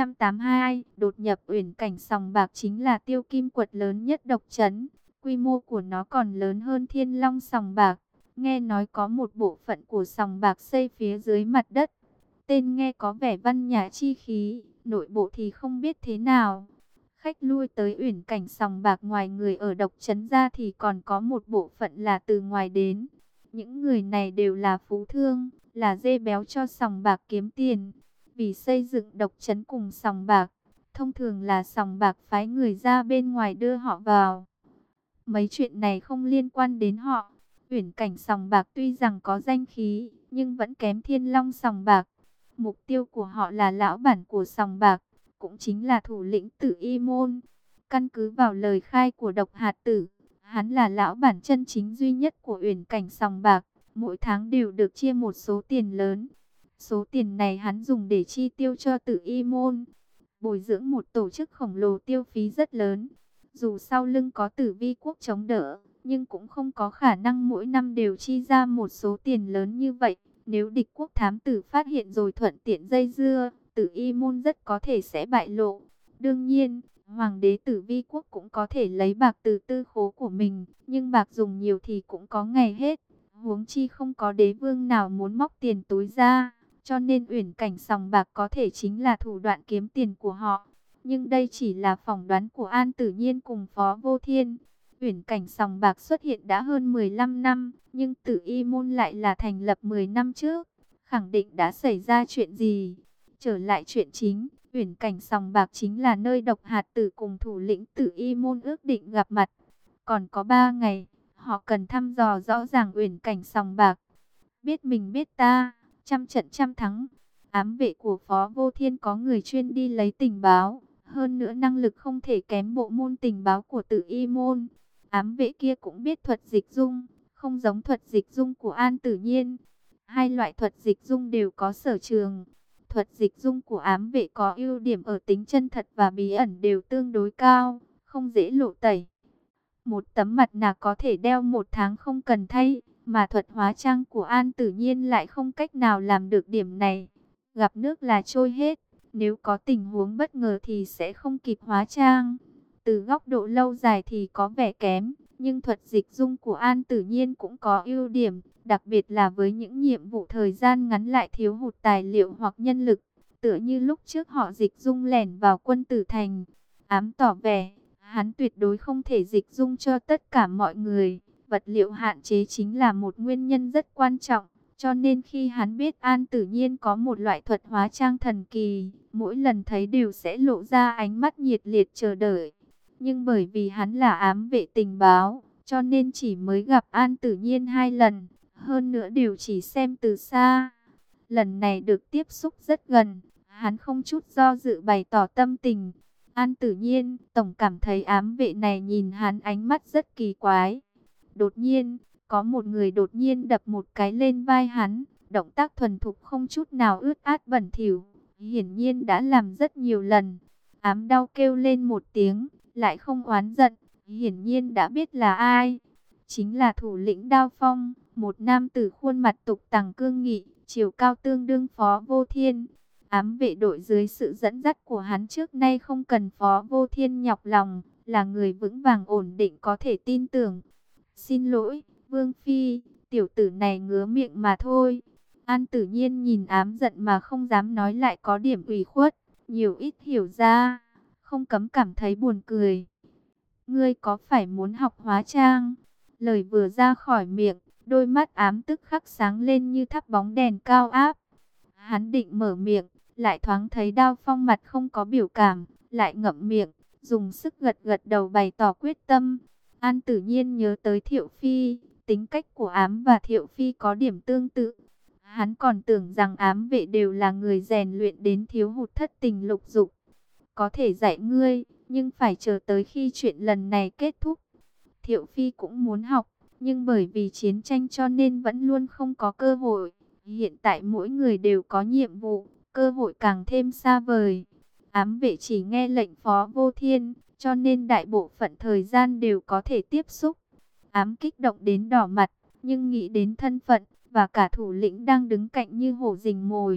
382, đột nhập uyển cảnh sòng bạc chính là tiêu kim quật lớn nhất độc trấn. Quy mô của nó còn lớn hơn Thiên Long sòng bạc. Nghe nói có một bộ phận của sòng bạc xây phía dưới mặt đất. Tên nghe có vẻ văn nhã chi khí, nội bộ thì không biết thế nào. Khách lui tới uyển cảnh sòng bạc ngoài người ở độc trấn ra thì còn có một bộ phận là từ ngoài đến. Những người này đều là phú thương, là dê béo cho sòng bạc kiếm tiền. Vì xây dựng độc trấn cùng sòng bạc, thông thường là sòng bạc phái người ra bên ngoài đưa họ vào. Mấy chuyện này không liên quan đến họ. Uyển cảnh sòng bạc tuy rằng có danh khí, nhưng vẫn kém Thiên Long sòng bạc. Mục tiêu của họ là lão bản của sòng bạc, cũng chính là thủ lĩnh Tử Y Môn. Căn cứ vào lời khai của Độc Hạt Tử, hắn là lão bản chân chính duy nhất của uyển cảnh sòng bạc, mỗi tháng đều được chia một số tiền lớn. Số tiền này hắn dùng để chi tiêu cho Tử Y Môn, bồi dưỡng một tổ chức khổng lồ tiêu phí rất lớn. Dù sau lưng có Tử Vi quốc chống đỡ, nhưng cũng không có khả năng mỗi năm đều chi ra một số tiền lớn như vậy. Nếu địch quốc thám tử phát hiện rồi thuận tiện dây dưa, Tử Y Môn rất có thể sẽ bại lộ. Đương nhiên, Hoàng đế Tử Vi quốc cũng có thể lấy bạc từ tư khố của mình, nhưng bạc dùng nhiều thì cũng có ngày hết. Huống chi không có đế vương nào muốn móc tiền túi ra, cho nên uyển cảnh sòng bạc có thể chính là thủ đoạn kiếm tiền của họ. Nhưng đây chỉ là phỏng đoán của An Tử Nhiên cùng Phó Vô Thiên. Uyển cảnh sòng bạc xuất hiện đã hơn 15 năm, nhưng Tử Y Môn lại là thành lập 10 năm trước. Khẳng định đã xảy ra chuyện gì? Trở lại chuyện chính, uyển cảnh sòng bạc chính là nơi Độc Hạt Tử cùng thủ lĩnh Tử Y Môn ước định gặp mặt. Còn có 3 ngày, họ cần thăm dò rõ ràng uyển cảnh sòng bạc. Biết mình biết ta, trăm trận trăm thắng. Ám vệ của Phó Vô Thiên có người chuyên đi lấy tình báo, hơn nữa năng lực không thể kém bộ môn tình báo của Tử Y Môn. Ám vệ kia cũng biết thuật dịch dung, không giống thuật dịch dung của An Tử Nhiên. Hai loại thuật dịch dung đều có sở trường. Thuật dịch dung của ám vệ có ưu điểm ở tính chân thật và bí ẩn đều tương đối cao, không dễ lộ tẩy. Một tấm mặt nạ có thể đeo 1 tháng không cần thay, mà thuật hóa trang của An Tử Nhiên lại không cách nào làm được điểm này. Gặp nước là trôi hết, nếu có tình huống bất ngờ thì sẽ không kịp hóa trang. Từ góc độ lâu dài thì có vẻ kém, nhưng thuật dịch dung của An Tử Nhiên cũng có ưu điểm, đặc biệt là với những nhiệm vụ thời gian ngắn lại thiếu hụt tài liệu hoặc nhân lực. Tựa như lúc trước họ dịch dung lẻn vào Quân Tử Thành, ám tỏ vẻ hắn tuyệt đối không thể dịch dung cho tất cả mọi người. Vật liệu hạn chế chính là một nguyên nhân rất quan trọng. Cho nên khi hắn biết An Tử Nhiên có một loại thuật hóa trang thần kỳ, mỗi lần thấy đều sẽ lộ ra ánh mắt nhiệt liệt chờ đợi. Nhưng bởi vì hắn là ám vệ tình báo, cho nên chỉ mới gặp An Tử Nhiên 2 lần. Hơn nữa đều chỉ xem từ xa. Lần này được tiếp xúc rất gần, hắn không chút do dự bày tỏ tâm tình. An Tử Nhiên, tổng cảm thấy ám vệ này nhìn hắn ánh mắt rất kỳ quái. Đột nhiên, có một người đột nhiên đập một cái lên vai hắn, động tác thuần thục không chút nào ướt át bẩn thỉu, hiển nhiên đã làm rất nhiều lần. Ám đau kêu lên một tiếng, lại không oán giận, hiển nhiên đã biết là ai. Chính là thủ lĩnh Đao Phong, một nam tử khuôn mặt tục tằng cương nghị, chiều cao tương đương Phó Vô Thiên. Ám vệ đội dưới sự dẫn dắt của hắn trước nay không cần Phó Vô Thiên nhọc lòng, là người vững vàng ổn định có thể tin tưởng. Xin lỗi, Vương Phi, tiểu tử này ngứa miệng mà thôi. An Tử Nhiên nhìn ám giận mà không dám nói lại có điểm ủy khuất, nhiều ít hiểu ra, không cấm cảm thấy buồn cười. Ngươi có phải muốn học hóa trang? Lời vừa ra khỏi miệng, đôi mắt ám tức khắc sáng lên như thắp bóng đèn cao áp. Hắn định mở miệng, lại thoáng thấy Đao Phong mặt không có biểu cảm, lại ngậm miệng, dùng sức gật gật đầu bày tỏ quyết tâm. An Tử Nhiên nhớ tới Thiệu Phi, tính cách của ám và Thiệu Phi có điểm tương tự. Hắn còn tưởng rằng ám vệ đều là người rèn luyện đến thiếu hụt thất tình lục dục. Có thể dạy ngươi, nhưng phải chờ tới khi chuyện lần này kết thúc. Thiệu Phi cũng muốn học, nhưng bởi vì chiến tranh cho nên vẫn luôn không có cơ hội. Hiện tại mỗi người đều có nhiệm vụ, cơ hội càng thêm xa vời. Ám vệ chỉ nghe lệnh Phó Vô Thiên, cho nên đại bộ phận thời gian đều có thể tiếp xúc. Ám kích động đến đỏ mặt, nhưng nghĩ đến thân phận và cả thủ lĩnh đang đứng cạnh như hổ rình mồi,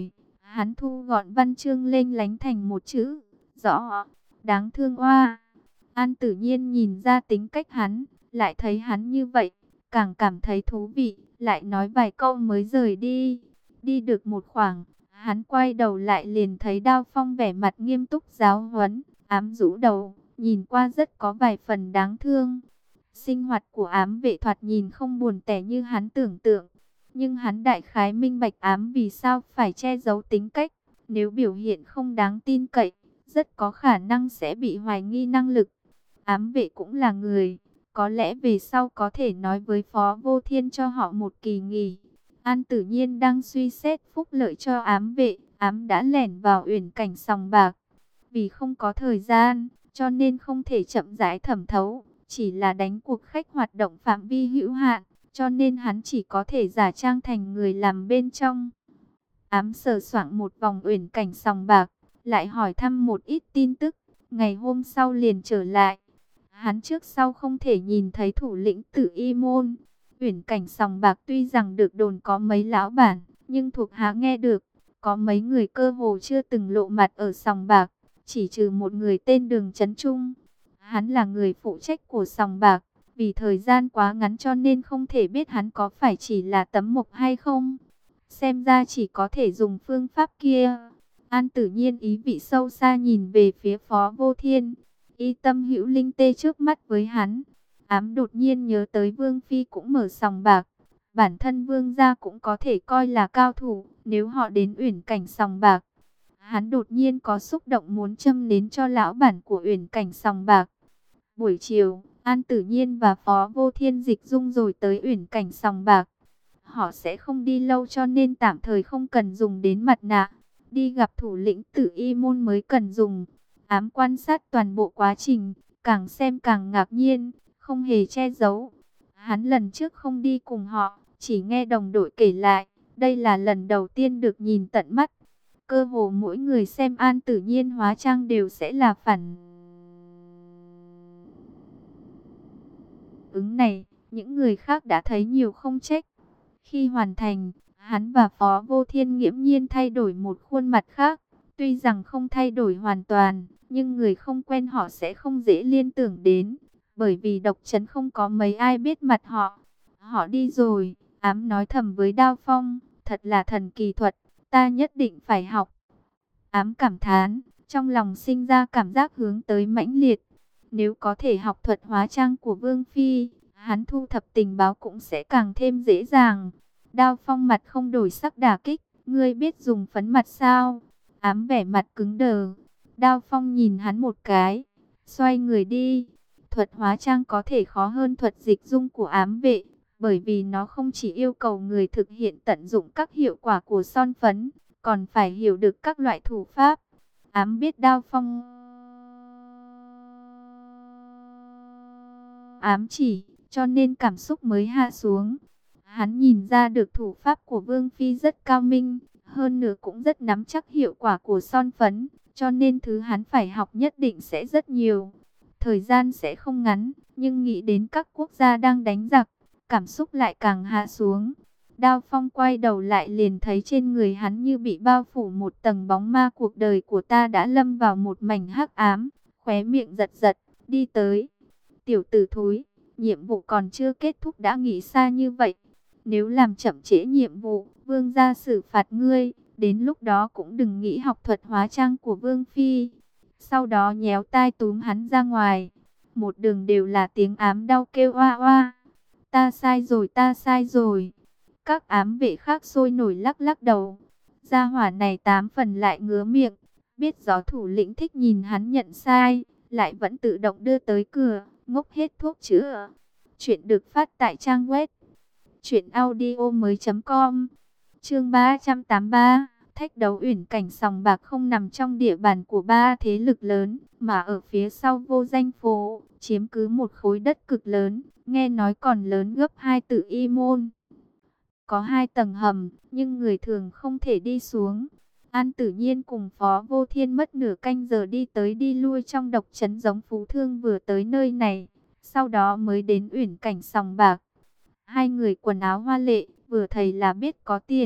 Hắn thu gọn văn chương lênh lánh thành một chữ, rõ, đáng thương oa. An Tử Nhiên nhìn ra tính cách hắn, lại thấy hắn như vậy, càng cảm thấy thú vị, lại nói vài câu mới rời đi. Đi được một khoảng, hắn quay đầu lại liền thấy Đao Phong vẻ mặt nghiêm túc giáo huấn, ám rũ đầu, nhìn qua rất có vài phần đáng thương. Sinh hoạt của ám vệ thoạt nhìn không buồn tẻ như hắn tưởng tượng, nhưng hắn đại khái minh bạch ám vì sao phải che giấu tính cách, nếu biểu hiện không đáng tin cậy, rất có khả năng sẽ bị hoài nghi năng lực. Ám vệ cũng là người, có lẽ về sau có thể nói với Phó Vô Thiên cho họ một kỳ nghỉ. An Tử Nhiên đang suy xét phúc lợi cho ám vệ, ám đã lẻn vào uyển cảnh sòng bạc. Vì không có thời gian, cho nên không thể chậm rãi thẩm thấu, chỉ là đánh cuộc khách hoạt động phạm vi hữu hạn, cho nên hắn chỉ có thể giả trang thành người làm bên trong. Ám sờ soạng một vòng uyển cảnh sòng bạc, lại hỏi thăm một ít tin tức, ngày hôm sau liền trở lại. Hắn trước sau không thể nhìn thấy thủ lĩnh Tử Y Môn. Uyển cảnh sòng bạc tuy rằng được đồn có mấy lão bản, nhưng thuộc hạ nghe được, có mấy người cơ hồ chưa từng lộ mặt ở sòng bạc, chỉ trừ một người tên Đường Chấn Trung. Hắn là người phụ trách của sòng bạc, vì thời gian quá ngắn cho nên không thể biết hắn có phải chỉ là tấm mộc hay không. Xem ra chỉ có thể dùng phương pháp kia. An Tử Nhiên ý vị sâu xa nhìn về phía Phó Vô Thiên. Y tâm hữu linh tê trước mắt với hắn. Ám đột nhiên nhớ tới Vương Phi cũng mở sòng bạc. Bản thân Vương gia cũng có thể coi là cao thủ nếu họ đến uyển cảnh sòng bạc. Hắn đột nhiên có xúc động muốn châm nến cho lão bản của uyển cảnh sòng bạc. Buổi chiều, An Tử Nhiên và Phó Vô Thiên dịch dung rồi tới uyển cảnh sòng bạc. Họ sẽ không đi lâu cho nên tạm thời không cần dùng đến mặt nạ. Đi gặp thủ lĩnh Tử Y Môn mới cần dùng. Ám quan sát toàn bộ quá trình, càng xem càng ngạc nhiên, không hề che giấu. Hắn lần trước không đi cùng họ, chỉ nghe đồng đội kể lại, đây là lần đầu tiên được nhìn tận mắt. Cơ hồ mỗi người xem An Tử Nhiên hóa trang đều sẽ là phản ứng này, những người khác đã thấy nhiều không trách. Khi hoàn thành, hắn và Phó Vô Thiên nghiễm nhiên thay đổi một khuôn mặt khác. Tuy rằng không thay đổi hoàn toàn, nhưng người không quen họ sẽ không dễ liên tưởng đến. Bởi vì độc trấn không có mấy ai biết mặt họ. Họ đi rồi, ám nói thầm với Đao Phong, thật là thần kỳ thuật, ta nhất định phải học. Ám cảm thán, trong lòng sinh ra cảm giác hướng tới mãnh liệt. Nếu có thể học thuật hóa trang của Vương Phi, hắn thu thập tình báo cũng sẽ càng thêm dễ dàng. Đao Phong mặt không đổi sắc đả kích, ngươi biết dùng phấn mặt sao? Ám vẻ mặt cứng đờ. Đao Phong nhìn hắn một cái, xoay người đi. Thuật hóa trang có thể khó hơn thuật dịch dung của ám vệ, bởi vì nó không chỉ yêu cầu người thực hiện tận dụng các hiệu quả của son phấn, còn phải hiểu được các loại thủ pháp. Ám biết Đao Phong ám chỉ, cho nên cảm xúc mới hạ xuống. Hắn nhìn ra được thủ pháp của Vương Phi rất cao minh, hơn nữa cũng rất nắm chắc hiệu quả của son phấn, cho nên thứ hắn phải học nhất định sẽ rất nhiều. Thời gian sẽ không ngắn, nhưng nghĩ đến các quốc gia đang đánh giặc, cảm xúc lại càng hạ xuống. Đao Phong quay đầu lại liền thấy trên người hắn như bị bao phủ một tầng bóng ma, cuộc đời của ta đã lâm vào một mảnh hắc ám, khóe miệng giật giật, đi tới. Tiểu tử thúi, nhiệm vụ còn chưa kết thúc đã nghĩ xa như vậy. Nếu làm chậm trễ nhiệm vụ, vương gia xử phạt ngươi, đến lúc đó cũng đừng nghĩ học thuật hóa trang của Vương Phi. Sau đó nhéo tai túm hắn ra ngoài. Một đường đều là tiếng ám đau kêu oa oa. Ta sai rồi, ta sai rồi. Các ám vệ khác sôi nổi lắc lắc đầu. Gia hỏa này 8 phần lại ngứa miệng. Biết rõ thủ lĩnh thích nhìn hắn nhận sai, lại vẫn tự động đưa tới cửa, ngốc hết thuốc chữa. Chuyện được phát tại trang web truyệnaudiomoi.com. Chương 383, thách đấu uyển cảnh sòng bạc không nằm trong địa bàn của ba thế lực lớn, mà ở phía sau Vô Danh phố, chiếm cứ một khối đất cực lớn, nghe nói còn lớn gấp 2 Tử Y Môn. Có 2 tầng hầm, nhưng người thường không thể đi xuống. An Tử Nhiên cùng Phó Vô Thiên mất nửa canh giờ đi tới đi lui trong độc trấn giống phú thương vừa tới nơi này, sau đó mới đến uyển cảnh sòng bạc. Hai người quần áo hoa lệ, vừa thấy là biết có tiền.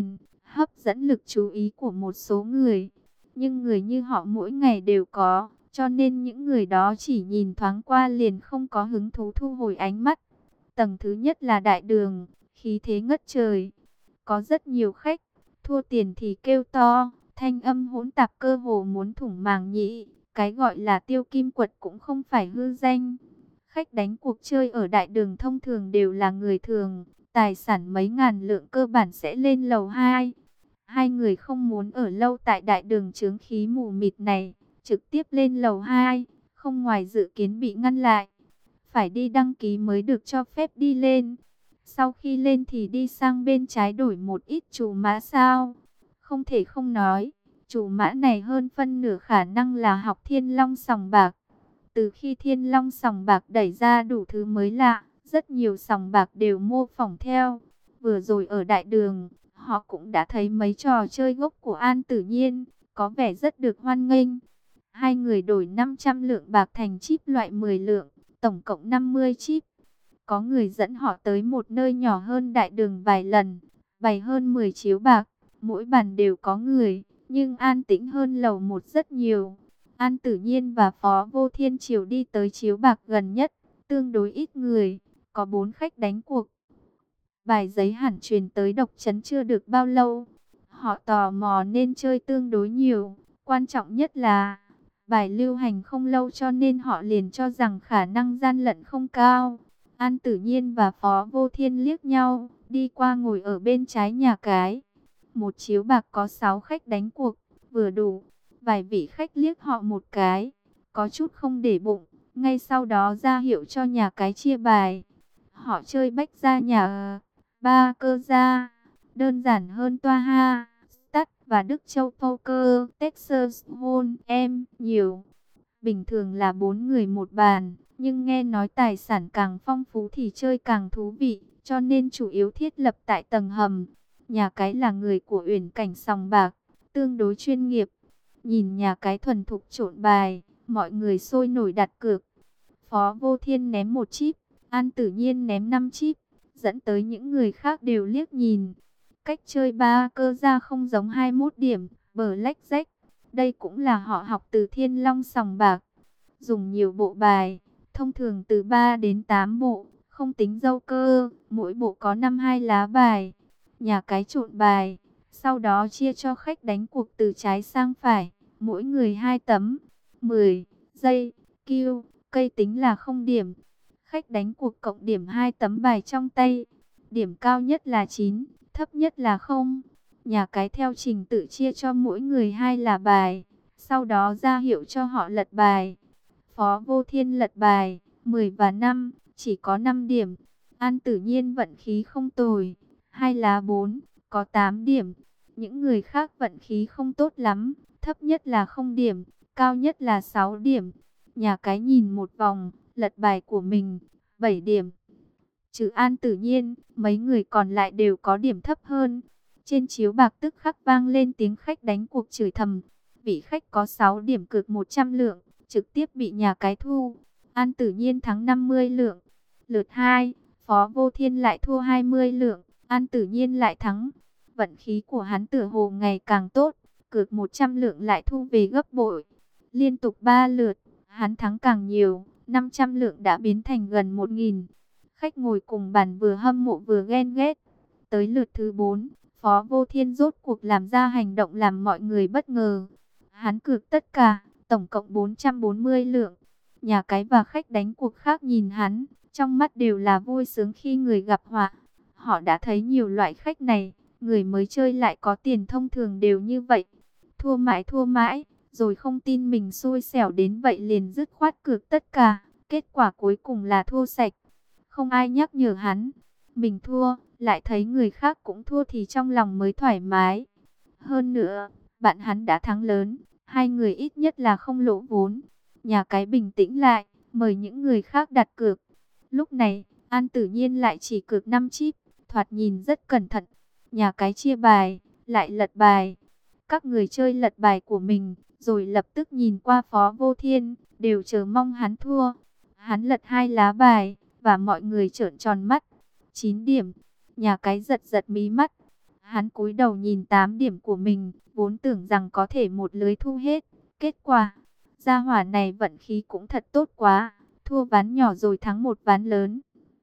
hấp dẫn lực chú ý của một số người. Nhưng người như họ mỗi ngày đều có, cho nên những người đó chỉ nhìn thoáng qua liền không có hứng thú thu hồi ánh mắt. Tầng thứ nhất là đại đường, khí thế ngất trời. Có rất nhiều khách, thua tiền thì kêu to, thanh âm hỗn tạp cơ hồ muốn thủng màng nhĩ. Cái gọi là tiêu kim quật cũng không phải hư danh. Khách đánh cuộc chơi ở đại đường thông thường đều là người thường, tài sản mấy ngàn lượng cơ bản sẽ lên lầu 2. Hai người không muốn ở lâu tại đại đường chướng khí mù mịt này, trực tiếp lên lầu 2, không ngoài dự kiến bị ngăn lại. Phải đi đăng ký mới được cho phép đi lên. Sau khi lên thì đi sang bên trái đổi một ít chủ mã sao. Không thể không nói, chủ mã này hơn phân nửa khả năng là học Thiên Long sòng bạc. Từ khi Thiên Long sòng bạc đẩy ra đủ thứ mới lạ, rất nhiều sòng bạc đều mô phỏng theo. Vừa rồi ở đại đường, họ cũng đã thấy mấy trò chơi gốc của An Tử Nhiên, có vẻ rất được hoan nghênh. Hai người đổi 500 lượng bạc thành chip loại 10 lượng, tổng cộng 50 chip. Có người dẫn họ tới một nơi nhỏ hơn đại đường vài lần, bày hơn 10 chiếu bạc, mỗi bàn đều có người, nhưng an tĩnh hơn lầu 1 rất nhiều. An Tử Nhiên và Phó Vô Thiên Triều đi tới chiếu bạc gần nhất, tương đối ít người, có 4 khách đánh cuộc. Bài giấy hẳn truyền tới độc trấn chưa được bao lâu. Họ tò mò nên chơi tương đối nhiều. Quan trọng nhất là bài lưu hành không lâu cho nên họ liền cho rằng khả năng gian lận không cao. An Tử Nhiên và Phó Vô Thiên liếc nhau, đi qua ngồi ở bên trái nhà cái. Một chiếu bạc có 6 khách đánh cuộc, vừa đủ. Vài vị khách liếc họ một cái, có chút không để bụng, ngay sau đó ra hiệu cho nhà cái chia bài. Họ chơi bách gia nhà ba cơ gia, đơn giản hơn toa ha, Start và Đức Châu Poker, Texas Hold'em nhiều. Bình thường là 4 người một bàn, nhưng nghe nói tài sản càng phong phú thì chơi càng thú vị, cho nên chủ yếu thiết lập tại tầng hầm. Nhà cái là người của Uyển Cảnh sòng bạc, tương đối chuyên nghiệp. Nhìn nhà cái thuần thục trộn bài, mọi người sôi nổi đặt cược. Phó Vô Thiên ném 1 chip, An Tử Nhiên ném 5 chip, dẫn tới những người khác đều liếc nhìn. Cách chơi ba cơ ra không giống 21 điểm, blackjack. Đây cũng là họ học từ Thiên Long sòng bạc. Dùng nhiều bộ bài, thông thường từ 3 đến 8 bộ, không tính dâu cơ, mỗi bộ có 5-2 lá bài. Nhà cái trộn bài, sau đó chia cho khách đánh cuộc từ trái sang phải, mỗi người 2 tấm, 10 giây, kêu, cây tính là 0 điểm. Khách đánh cuộc cộng điểm 2 tấm bài trong tay, điểm cao nhất là 9, thấp nhất là 0. Nhà cái theo trình tự chia cho mỗi người 2 là bài, sau đó ra hiệu cho họ lật bài. Phó Vô Thiên lật bài, 10 và 5, chỉ có 5 điểm. An Tử Nhiên vận khí không tồi, 2 lá 4, có 8 điểm. Những người khác vận khí không tốt lắm, thấp nhất là 0 điểm, cao nhất là 6 điểm. Nhà cái nhìn một vòng, lật bài của mình, 7 điểm. Trừ An Tử Nhiên, mấy người còn lại đều có điểm thấp hơn. Trên chiếu bạc tức khắc vang lên tiếng khách đánh cuộc chửi thầm. Vị khách có 6 điểm cược 100 lượng, trực tiếp bị nhà cái thu. An Tử Nhiên thắng 50 lượng. Lượt 2, Phó Vô Thiên lại thua 20 lượng, An Tử Nhiên lại thắng. Vận khí của hắn tựa hồ ngày càng tốt, cược 100 lượng lại thu về gấp bội. Liên tục 3 lượt, hắn thắng càng nhiều, 500 lượng đã biến thành gần 1.000. Khách ngồi cùng bàn vừa hâm mộ vừa ghen ghét. Tới lượt thứ 4, Phó Vô Thiên rốt cuộc làm ra hành động làm mọi người bất ngờ. Hắn cược tất cả, tổng cộng 440 lượng. Nhà cái và khách đánh cuộc khác nhìn hắn, trong mắt đều là vui sướng khi người gặp họa. Họ đã thấy nhiều loại khách này, người mới chơi lại có tiền thông thường đều như vậy. Thua mãi, rồi không tin mình xui xẻo đến vậy liền dứt khoát cược tất cả. Kết quả cuối cùng là thua sạch. Không ai nhắc nhở hắn. Mình thua, lại thấy người khác cũng thua thì trong lòng mới thoải mái. Hơn nữa, bạn hắn đã thắng lớn, hai người ít nhất là không lỗ vốn. Nhà cái bình tĩnh lại, mời những người khác đặt cược. Lúc này, An Tử Nhiên lại chỉ cược 5 chip, thoạt nhìn rất cẩn thận. Nhà cái chia bài, lại lật bài. Các người chơi lật bài của mình, rồi lập tức nhìn qua Phó Vô Thiên, đều chờ mong hắn thua. Hắn lật 2 lá bài, và mọi người trợn tròn mắt. 9 điểm, nhà cái giật giật mí mắt. Hắn cúi đầu nhìn 8 điểm của mình, vốn tưởng rằng có thể một lưới thu hết. Kết quả, gia hỏa này vận khí cũng thật tốt quá, thua ván nhỏ rồi thắng một ván lớn.